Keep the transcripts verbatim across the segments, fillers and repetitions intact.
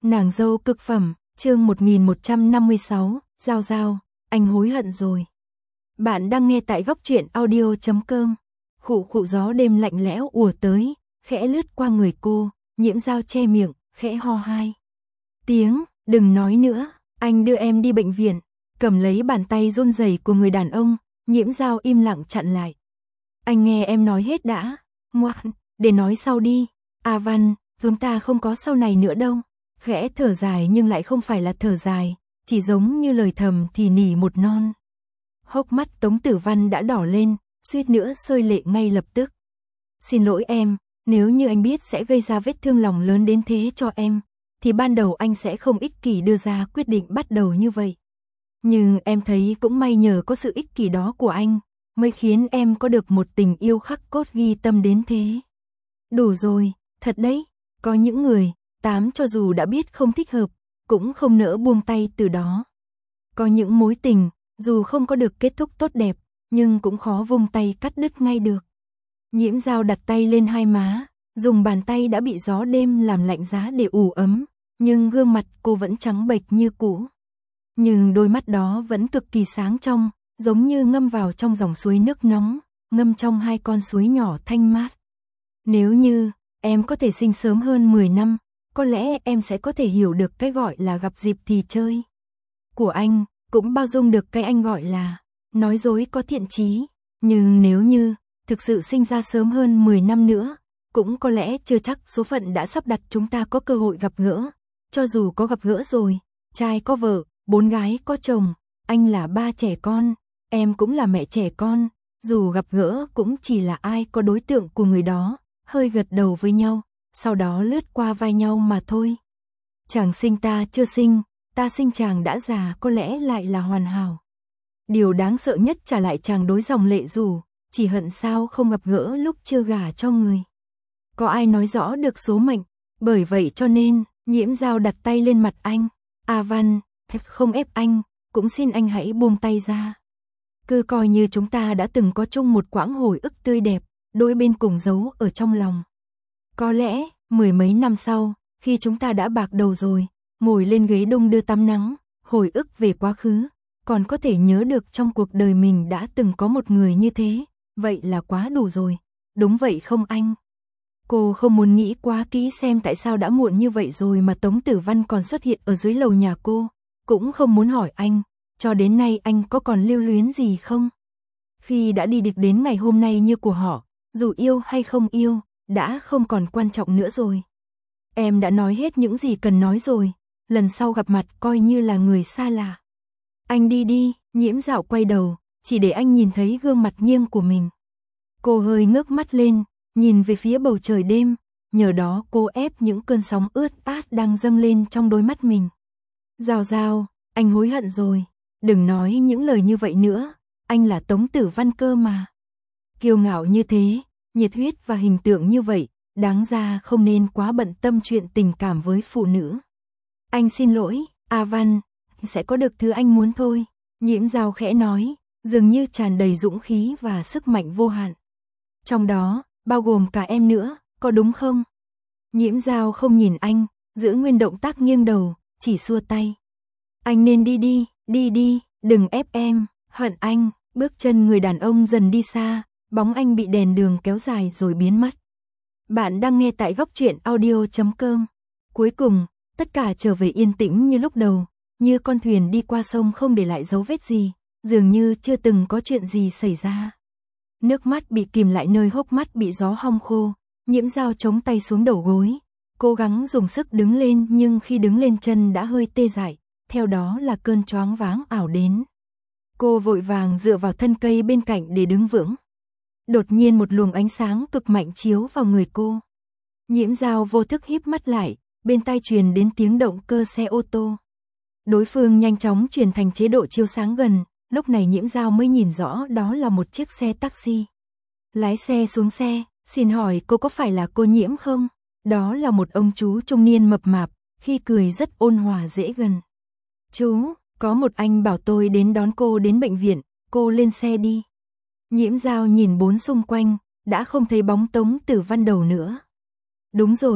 Nàng dâu cực phẩm, chương một nghìn một trăm năm mươi sáu, Giao Giao, anh hối hận rồi. Bạn đang nghe tại góc truyện audio chấm com. Khụ khụ gió đêm lạnh lẽo ùa tới, khẽ lướt qua người cô, Nhiễm Giao che miệng, khẽ ho hai tiếng, đừng nói nữa, anh đưa em đi bệnh viện. Cầm lấy bàn tay run rẩy của người đàn ông, Nhiễm Giao im lặng chặn lại. Anh nghe em nói hết đã, ngoan, để nói sau đi. A Văn, chúng ta không có sau này nữa đâu. Khẽ thở dài nhưng lại không phải là thở dài, chỉ giống như lời thầm thì nỉ một non. Hốc mắt Tống Tử Văn đã đỏ lên, suýt nữa rơi lệ ngay lập tức. Xin lỗi em, nếu như anh biết sẽ gây ra vết thương lòng lớn đến thế cho em, thì ban đầu anh sẽ không ích kỷ đưa ra quyết định bắt đầu như vậy. Nhưng em thấy cũng may nhờ có sự ích kỷ đó của anh, mới khiến em có được một tình yêu khắc cốt ghi tâm đến thế. Đủ rồi, thật đấy, có những người, tám cho dù đã biết không thích hợp, cũng không nỡ buông tay từ đó. Có những mối tình, dù không có được kết thúc tốt đẹp, nhưng cũng khó vung tay cắt đứt ngay được. Nhiễm Giao đặt tay lên hai má, dùng bàn tay đã bị gió đêm làm lạnh giá để ủ ấm, nhưng gương mặt cô vẫn trắng bệch như cũ. Nhưng đôi mắt đó vẫn cực kỳ sáng trong, giống như ngâm vào trong dòng suối nước nóng, ngâm trong hai con suối nhỏ thanh mát. Nếu như em có thể sinh sớm hơn mười năm, có lẽ em sẽ có thể hiểu được cái gọi là gặp dịp thì chơi của anh, cũng bao dung được cái anh gọi là nói dối có thiện chí. Nhưng nếu như thực sự sinh ra sớm hơn mười năm nữa, cũng có lẽ chưa chắc số phận đã sắp đặt chúng ta có cơ hội gặp gỡ. Cho dù có gặp gỡ rồi, trai có vợ, bốn gái có chồng, anh là ba trẻ con, em cũng là mẹ trẻ con, dù gặp gỡ cũng chỉ là ai có đối tượng của người đó, hơi gật đầu với nhau, sau đó lướt qua vai nhau mà thôi. Chàng sinh ta chưa sinh, ta sinh chàng đã già có lẽ lại là hoàn hảo. Điều đáng sợ nhất trả lại chàng đối dòng lệ rủ, chỉ hận sao không gặp gỡ lúc chưa gả cho người. Có ai nói rõ được số mệnh, bởi vậy cho nên, Nhiễm Giao đặt tay lên mặt anh. A Văn, không ép anh, cũng xin anh hãy buông tay ra. Cứ coi như chúng ta đã từng có chung một quãng hồi ức tươi đẹp, đôi bên cùng giấu ở trong lòng. Có lẽ, mười mấy năm sau, khi chúng ta đã bạc đầu rồi, ngồi lên ghế đông đưa tắm nắng, hồi ức về quá khứ, còn có thể nhớ được trong cuộc đời mình đã từng có một người như thế, vậy là quá đủ rồi. Đúng vậy không anh? Cô không muốn nghĩ quá kỹ xem tại sao đã muộn như vậy rồi mà Tống Tử Văn còn xuất hiện ở dưới lầu nhà cô, cũng không muốn hỏi anh, cho đến nay anh có còn lưu luyến gì không? Khi đã đi được đến ngày hôm nay như của họ, dù yêu hay không yêu, đã không còn quan trọng nữa rồi. Em đã nói hết những gì cần nói rồi, lần sau gặp mặt coi như là người xa lạ. Anh đi đi, Nhiễm Dạo quay đầu, chỉ để anh nhìn thấy gương mặt nghiêng của mình. Cô hơi ngước mắt lên, nhìn về phía bầu trời đêm, nhờ đó cô ép những cơn sóng ướt át đang dâng lên trong đôi mắt mình. Giao Giao, anh hối hận rồi, đừng nói những lời như vậy nữa, anh là Tống Tử Văn cơ mà. Kiêu ngạo như thế, nhiệt huyết và hình tượng như vậy, đáng ra không nên quá bận tâm chuyện tình cảm với phụ nữ. Anh xin lỗi, A Văn, sẽ có được thứ anh muốn thôi, Nhiễm Giao khẽ nói, dường như tràn đầy dũng khí và sức mạnh vô hạn. Trong đó, bao gồm cả em nữa, có đúng không? Nhiễm Giao không nhìn anh, giữ nguyên động tác nghiêng đầu, chỉ xua tay. Anh nên đi đi, đi đi, đừng ép em, hận anh. Bước chân người đàn ông dần đi xa, bóng anh bị đèn đường kéo dài rồi biến mất. Bạn đang nghe tại góc truyện audio chấm com. Cuối cùng, tất cả trở về yên tĩnh như lúc đầu, như con thuyền đi qua sông không để lại dấu vết gì, dường như chưa từng có chuyện gì xảy ra. Nước mắt bị kìm lại nơi hốc mắt bị gió hong khô, Nhiễm Giao chống tay xuống đầu gối, cố gắng dùng sức đứng lên nhưng khi đứng lên chân đã hơi tê dại, theo đó là cơn choáng váng ảo đến. Cô vội vàng dựa vào thân cây bên cạnh để đứng vững. Đột nhiên một luồng ánh sáng cực mạnh chiếu vào người cô. Nhiễm Giao vô thức híp mắt lại, bên tai truyền đến tiếng động cơ xe ô tô. Đối phương nhanh chóng chuyển thành chế độ chiếu sáng gần, lúc này Nhiễm Giao mới nhìn rõ đó là một chiếc xe taxi. Lái xe xuống xe, xin hỏi cô có phải là cô Nhiễm không? Đó là một ông chú trung niên mập mạp, khi cười rất ôn hòa dễ gần. Chú, có một anh bảo tôi đến đón cô đến bệnh viện, cô lên xe đi. Nhiễm Giao nhìn bốn xung quanh, đã không thấy bóng Tống Tử Văn đâu nữa. Đúng rồi,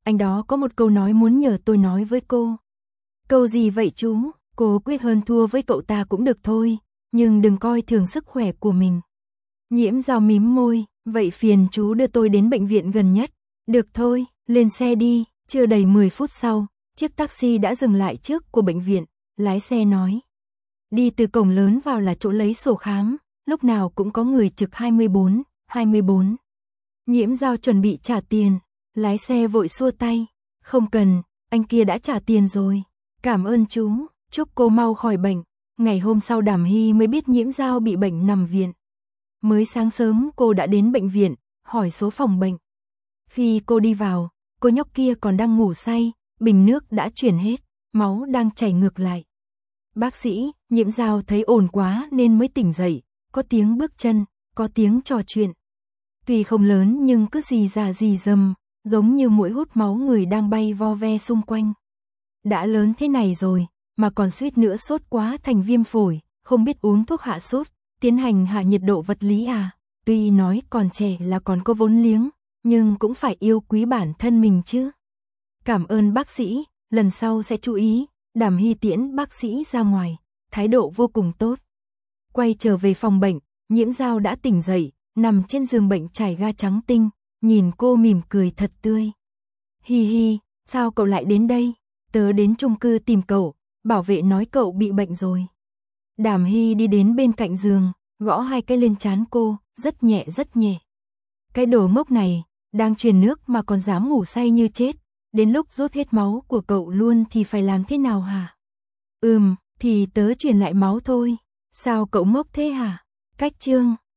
anh đó có một câu nói muốn nhờ tôi nói với cô. Câu gì vậy chú? Cô quyết hơn thua với cậu ta cũng được thôi, nhưng đừng coi thường sức khỏe của mình. Nhiễm Dao mím môi, vậy phiền chú đưa tôi đến bệnh viện gần nhất. Được thôi, lên xe đi. Chưa đầy mười phút sau, chiếc taxi đã dừng lại trước của bệnh viện, lái xe nói. Đi từ cổng lớn vào là chỗ lấy sổ khám, lúc nào cũng có người trực hai mươi bốn, hai mươi bốn. Nhiễm Dao chuẩn bị trả tiền, lái xe vội xua tay. Không cần, anh kia đã trả tiền rồi. Cảm ơn chú, chúc cô mau khỏi bệnh. Ngày hôm sau Đàm Hy mới biết Nhiễm Dao bị bệnh nằm viện. Mới sáng sớm cô đã đến bệnh viện, hỏi số phòng bệnh. Khi cô đi vào, cô nhóc kia còn đang ngủ say, bình nước đã chuyển hết, máu đang chảy ngược lại. Bác sĩ, Nhiễm Dao thấy ổn quá nên mới tỉnh dậy, có tiếng bước chân, có tiếng trò chuyện. Tuy không lớn nhưng cứ rì rà rì rầm, giống như muỗi hút máu người đang bay vo ve xung quanh. Đã lớn thế này rồi, mà còn suýt nữa sốt quá thành viêm phổi, không biết uống thuốc hạ sốt, tiến hành hạ nhiệt độ vật lý à. Tuy nói còn trẻ là còn có vốn liếng, nhưng cũng phải yêu quý bản thân mình chứ. Cảm ơn bác sĩ, lần sau sẽ chú ý. Đàm Hy tiễn bác sĩ ra ngoài, thái độ vô cùng tốt. Quay trở về phòng bệnh, Nhiễm Dao đã tỉnh dậy, nằm trên giường bệnh trải ga trắng tinh, nhìn cô mỉm cười thật tươi. Hi hi, sao cậu lại đến đây? Tớ đến chung cư tìm cậu, bảo vệ nói cậu bị bệnh rồi. Đàm Hy đi đến bên cạnh giường, gõ hai cái lên trán cô, rất nhẹ rất nhẹ. Cái đồ ngốc này, đang truyền nước mà còn dám ngủ say như chết, đến lúc rút hết máu của cậu luôn thì phải làm thế nào hả? Ừm, thì tớ truyền lại máu thôi, sao cậu ngốc thế hả? Cách chương